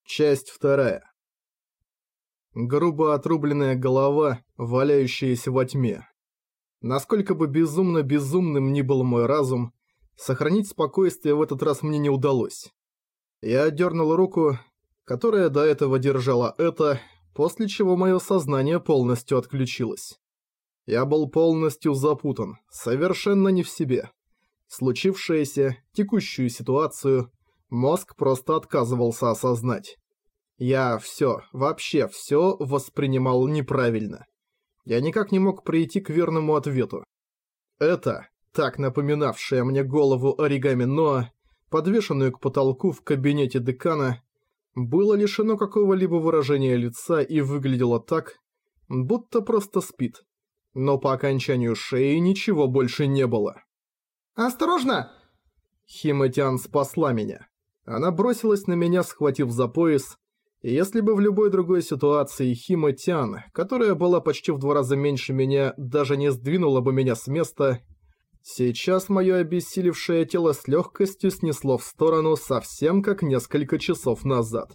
Часть вторая. Грубо отрубленная голова, валяющаяся во тьме. Насколько бы безумным ни был мой разум, сохранить спокойствие в этот раз мне не удалось. Я отдернул руку, которая до этого держала это, после чего мое сознание полностью отключилось. Я был полностью запутан, совершенно не в себе. Случившееся, текущую ситуацию, мозг просто отказывался осознать. Я вообще все воспринимал неправильно. Я никак не мог прийти к верному ответу. Это, так напоминавшее мне голову оригами Ноа, подвешенную к потолку в кабинете декана, было лишено какого-либо выражения лица и выглядело так, будто просто спит. Но по окончанию шеи ничего больше не было. «Осторожно!» Хима-тян спасла меня. Она бросилась на меня, схватив за пояс, и если бы в любой другой ситуации Хима-тян, которая была почти в 2 раза меньше меня, даже не сдвинула бы меня с места, сейчас мое обессилевшее тело с легкостью снесло в сторону совсем как несколько часов назад.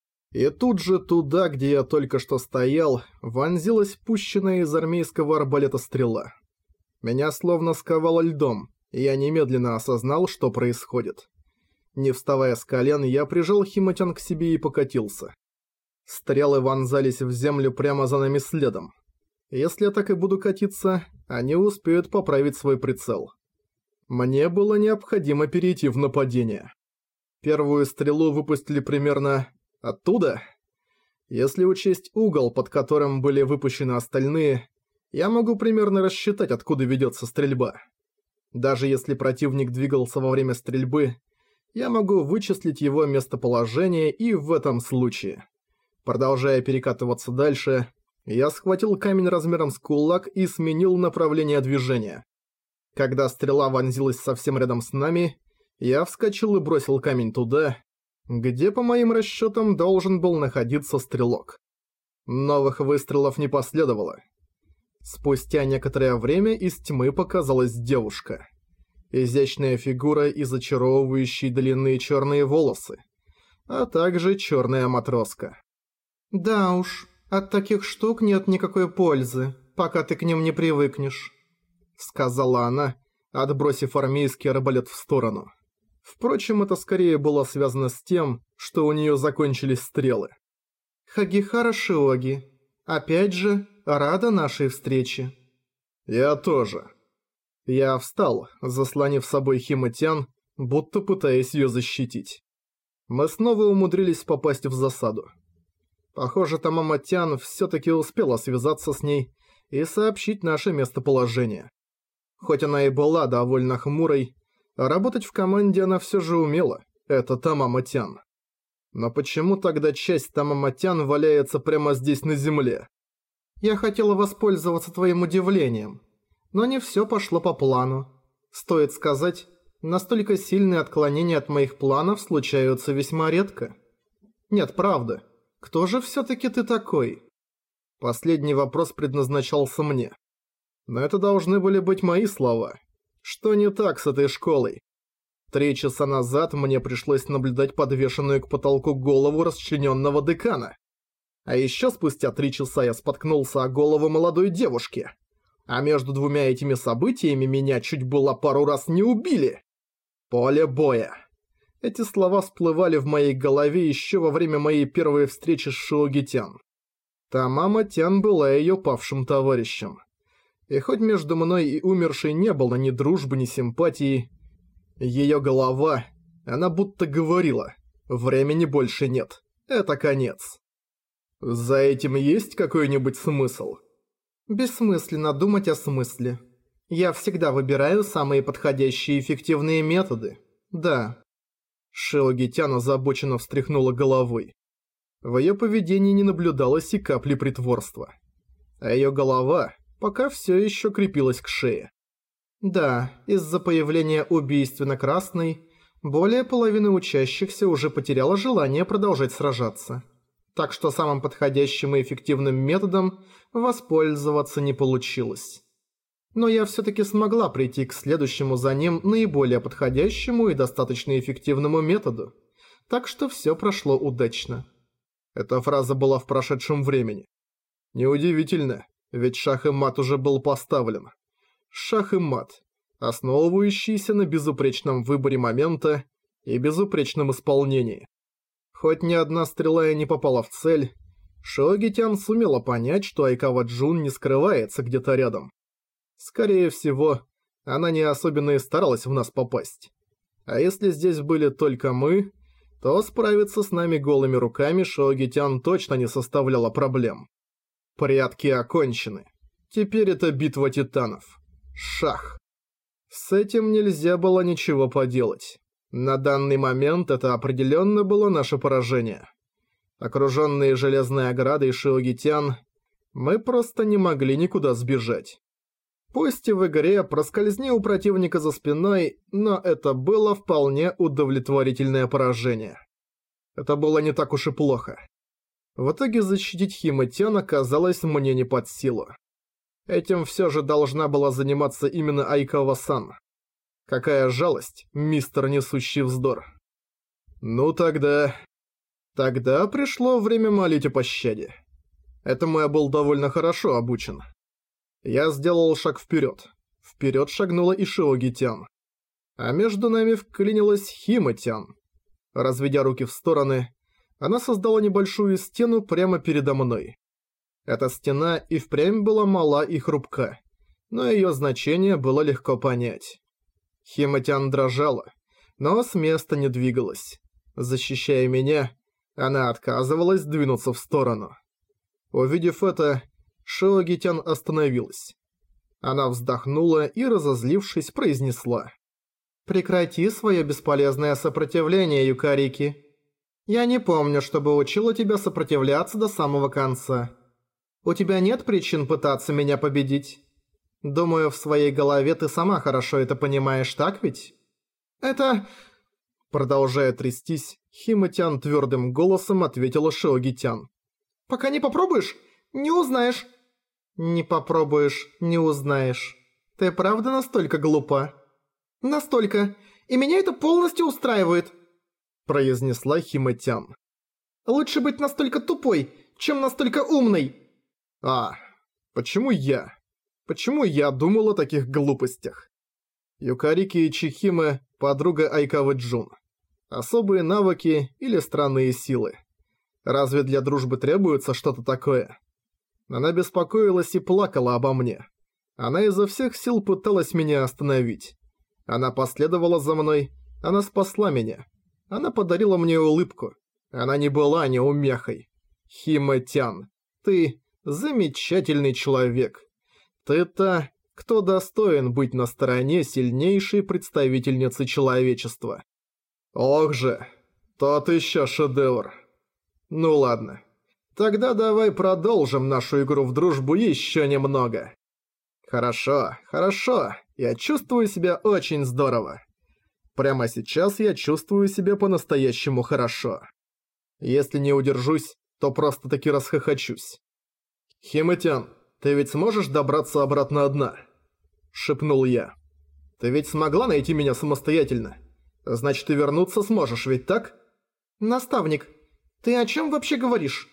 И тут же туда, где я только что стоял, вонзилась пущенная из армейского арбалета стрела. Меня словно сковало льдом, и я немедленно осознал, что происходит. Не вставая с колен, я прижал Хима-тян к себе и покатился. Стрелы вонзались в землю прямо за нами следом. Если я так и буду катиться, они успеют поправить свой прицел. Мне было необходимо перейти в нападение. Первую стрелу выпустили примерно оттуда. Если учесть угол, под которым были выпущены остальные, я могу примерно рассчитать, откуда ведется стрельба. Даже если противник двигался во время стрельбы, я могу вычислить его местоположение и в этом случае. Продолжая перекатываться дальше, я схватил камень размером с кулак и сменил направление движения. Когда стрела вонзилась совсем рядом с нами, я вскочил и бросил камень туда, где, по моим расчетам, должен был находиться стрелок. Новых выстрелов не последовало. Спустя некоторое время из тьмы показалась девушка. Изящная фигура и зачаровывающие длинные черные волосы, а также черная матроска. «Да уж, от таких штук нет никакой пользы, пока ты к ним не привыкнешь», — сказала она, отбросив армейский арбалет в сторону. Впрочем, это скорее было связано с тем, что у нее закончились стрелы. «Хагихара Шиоги, опять же, рада нашей встрече». «Я тоже». Я встал, заслонив собой Хима-тян, будто пытаясь ее защитить. Мы снова умудрились попасть в засаду. Похоже, Тамама-тян все-таки успела связаться с ней и сообщить наше местоположение. Хоть она и была довольно хмурой, работать в команде она все же умела, это Тамама-тян. Но почему тогда часть Тамама-тян валяется прямо здесь на земле? Я хотела воспользоваться твоим удивлением. Но не все пошло по плану. Стоит сказать, настолько сильные отклонения от моих планов случаются весьма редко. Нет, правда. Кто же все-таки ты такой? Последний вопрос предназначался мне. Но это должны были быть мои слова. Что не так с этой школой? 3 часа назад мне пришлось наблюдать подвешенную к потолку голову расчлененного декана. А еще спустя 3 часа я споткнулся о голову молодой девушки. А между двумя этими событиями меня чуть было пару раз не убили. Поле боя. Эти слова всплывали в моей голове еще во время моей первой встречи с Шиоги-тян. Тамама-тян была ее павшим товарищем. И хоть между мной и умершей не было ни дружбы, ни симпатии, ее голова, она будто говорила: времени больше нет, это конец. За этим есть какой-нибудь смысл? Бессмысленно думать о смысле. Я всегда выбираю самые подходящие и эффективные методы. Да. Шиоги-тян озабоченно встряхнула головой. В ее поведении не наблюдалось и капли притворства. А ее голова пока все еще крепилась к шее. Да, из-за появления убийственно-красной, более половины учащихся уже потеряла желание продолжать сражаться. Так что самым подходящим и эффективным методом воспользоваться не получилось. Но я все-таки смогла прийти к следующему за ним наиболее подходящему и достаточно эффективному методу. Так что все прошло удачно. Эта фраза была в прошедшем времени. Неудивительно, ведь шах и мат уже был поставлен. Шах и мат, основывающийся на безупречном выборе момента и безупречном исполнении. Хоть ни одна стрела и не попала в цель, Шиогитян сумела понять, что Айкава Джун не скрывается где-то рядом. Скорее всего, она не особенно и старалась в нас попасть. А если здесь были только мы, то справиться с нами голыми руками Шиогитян точно не составляло проблем. Прятки окончены. Теперь это битва титанов. Шах. С этим нельзя было ничего поделать. На данный момент это определенно было наше поражение. Окруженные железной оградой Шиогитян, мы просто не могли никуда сбежать. Пусть и в игре проскользни у противника за спиной, но это было вполне удовлетворительное поражение. Это было не так уж и плохо. В итоге защитить Хима-тян оказалось мне не под силу. Этим все же должна была заниматься именно Айкава-сан. Какая жалость, мистер несущий вздор. Ну тогда пришло время молить о пощаде. Этому я был довольно хорошо обучен. Я сделал шаг вперед. Вперед шагнула и Шиогитян. А между нами вклинилась Хима-тян. Разведя руки в стороны, она создала небольшую стену прямо передо мной. Эта стена и впрямь была мала и хрупка, но ее значение было легко понять. Хима-тян дрожала, но с места не двигалась. Защищая меня, она отказывалась двинуться в сторону. Увидев это, Шиогитян остановилась. Она вздохнула и, разозлившись, произнесла: «Прекрати свое бесполезное сопротивление, Юкарики. Я не помню, чтобы учила тебя сопротивляться до самого конца. У тебя нет причин пытаться меня победить. Думаю, в своей голове ты сама хорошо это понимаешь, так ведь? Это...» Продолжая трястись, Хима-тян твердым голосом ответила Шиогитян. «Пока не попробуешь, не узнаешь». «Не попробуешь, не узнаешь. Ты правда настолько глупа?» «Настолько. И меня это полностью устраивает», – произнесла Хима-тян. «Лучше быть настолько тупой, чем настолько умной». Почему я? Почему я думал о таких глупостях? Юкарики Чихиме – подруга Айкавы Джун. Особые навыки или странные силы. Разве для дружбы требуется что-то такое? Она беспокоилась и плакала обо мне. Она изо всех сил пыталась меня остановить. Она последовала за мной, она спасла меня. Она подарила мне улыбку. Она не была неумехой. Хима-тян, ты замечательный человек. Ты та, кто достоин быть на стороне сильнейшей представительницы человечества. Ох же, тот еще шедевр. Ну ладно. Тогда давай продолжим нашу игру в дружбу еще немного. Хорошо, хорошо. Я чувствую себя очень здорово. Прямо сейчас я чувствую себя по-настоящему хорошо. Если не удержусь, то просто-таки расхохочусь. Хима-тян, ты ведь сможешь добраться обратно одна? Шепнул я. Ты ведь смогла найти меня самостоятельно? Значит, и вернуться сможешь, ведь так? Наставник, ты о чем вообще говоришь?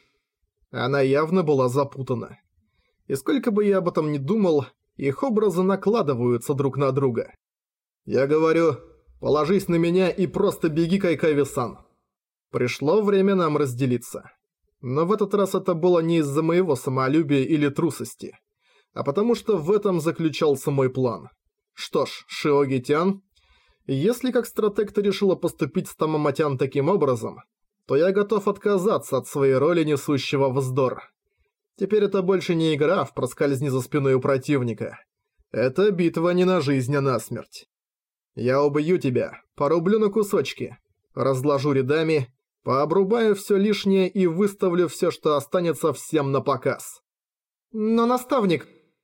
Она явно была запутана. И сколько бы я об этом ни думал, их образы накладываются друг на друга. Я говорю, положись на меня и просто беги к Айкаве-сан. Пришло время нам разделиться. Но в этот раз это было не из-за моего самолюбия или трусости, а потому что в этом заключался мой план. Что ж, Шиогитян, если как стратег ты решила поступить с Тамаматян таким образом, то я готов отказаться от своей роли несущего вздор. Теперь это больше не игра в проскользни за спиной у противника. Это битва не на жизнь, а на смерть. Я убью тебя, порублю на кусочки, разложу рядами, пообрубаю все лишнее и выставлю все, что останется, всем на показ. Но наставник...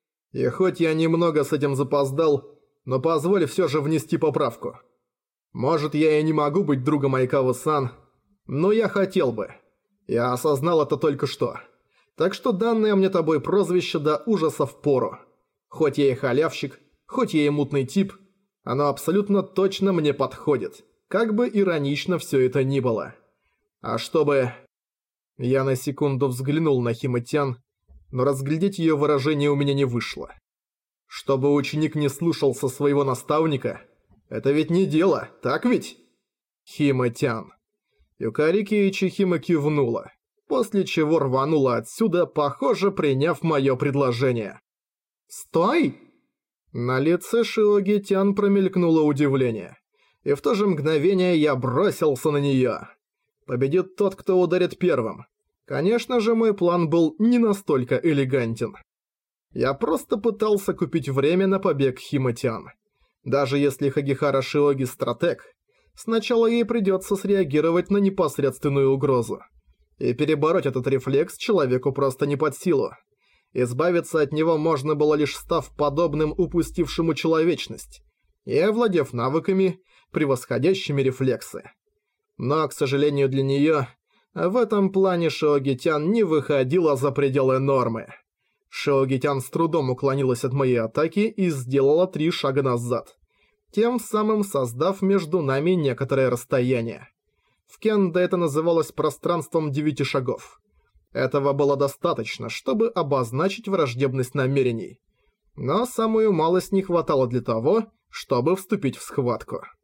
И хоть я немного с этим запоздал, но позволь все же внести поправку. Может, я и не могу быть другом Айкавы-сан, но я хотел бы. Я осознал это только что. Так что данное мне тобой прозвище до ужаса впору. Хоть я и халявщик, хоть я и мутный тип, оно абсолютно точно мне подходит, как бы иронично все это ни было. А чтобы... Я на секунду взглянул на Хима-тян, но разглядеть ее выражение у меня не вышло. Чтобы ученик не слушался своего наставника, это ведь не дело, так ведь? Хима-тян. Юкарики Ичихима кивнула, после чего рванула отсюда, похоже, приняв мое предложение. «Стой!» На лице Шиоги-тян промелькнуло удивление, и в то же мгновение я бросился на нее. Победит тот, кто ударит первым. Конечно же, мой план был не настолько элегантен. Я просто пытался купить время на побег Хима-тян. Даже если Хагихара Шиоги стратег, сначала ей придется среагировать на непосредственную угрозу. И перебороть этот рефлекс человеку просто не под силу. Избавиться от него можно было лишь став подобным упустившему человечность и овладев навыками, превосходящими рефлексы. Но, к сожалению для неё, в этом плане Шиоги-тян не выходила за пределы нормы. Шиоги-тян с трудом уклонилась от моей атаки и сделала 3 шага назад, тем самым создав между нами некоторое расстояние. В кендо это называлось пространством 9 шагов. Этого было достаточно, чтобы обозначить враждебность намерений. Но самую малость не хватало для того, чтобы вступить в схватку.